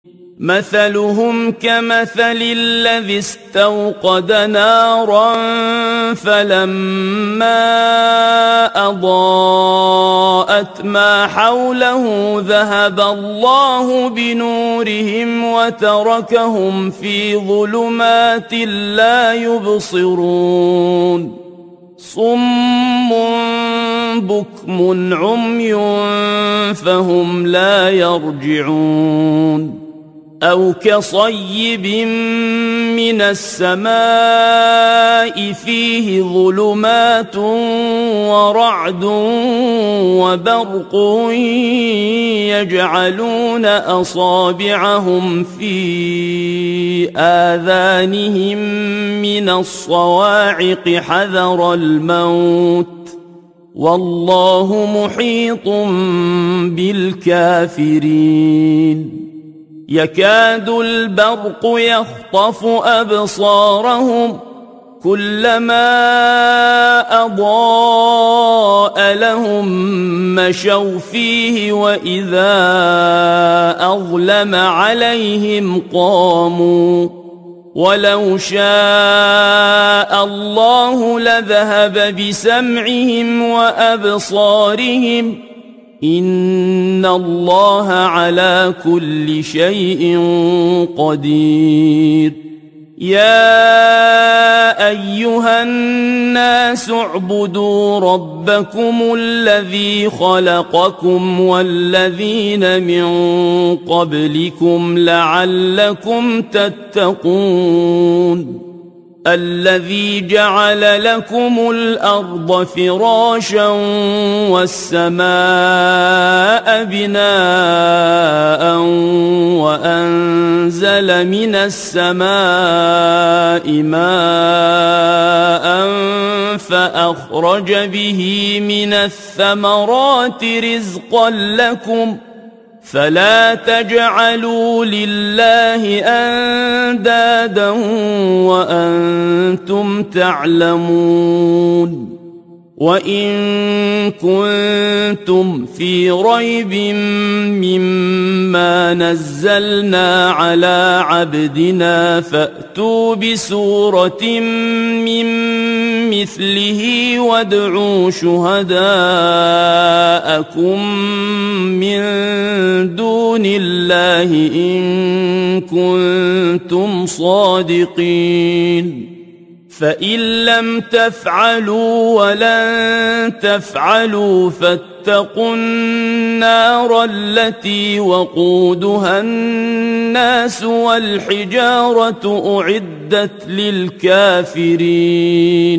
مثلهم كمثل الذي استوقد نارا فلما أضاءت ما حوله ذهب الله بنورهم وتركهم في ظلمات لا يبصرون صم بكم عمي فهم لا يرجعون أو كصيب من السماء فيه ظلمات ورعد وبرق يجعلون أصابعهم في آذانهم من الصواعق حذر الموت والله محيط بالكافرين يكاد البرق يخطف أبصارهم كلما أضاء لهم مشوا فيه وإذا أظلم عليهم قاموا ولو شاء الله لذهب بسمعهم وأبصارهم إن الله على كل شيء قدير يا أيها الناس اعبدوا ربكم الذي خلقكم والذين من قبلكم لعلكم تتقون الذي جعل لكم الأرض فراشا والسماء بناء وأنزل من السماء ماء فأخرج به من الثمرات رزقا لكم فلا تجعلوا لله أندادا وأنتم تعلمون وإن كنتم في ريب مما نزلنا على عبدنا فأتوا بسورة من مثله وادعوا شهداءكم من دون الله إن كنتم صادقين فإن لم تفعلوا ولن تفعلوا فاتقوا النار التي وقودها الناس والحجارة أعدت للكافرين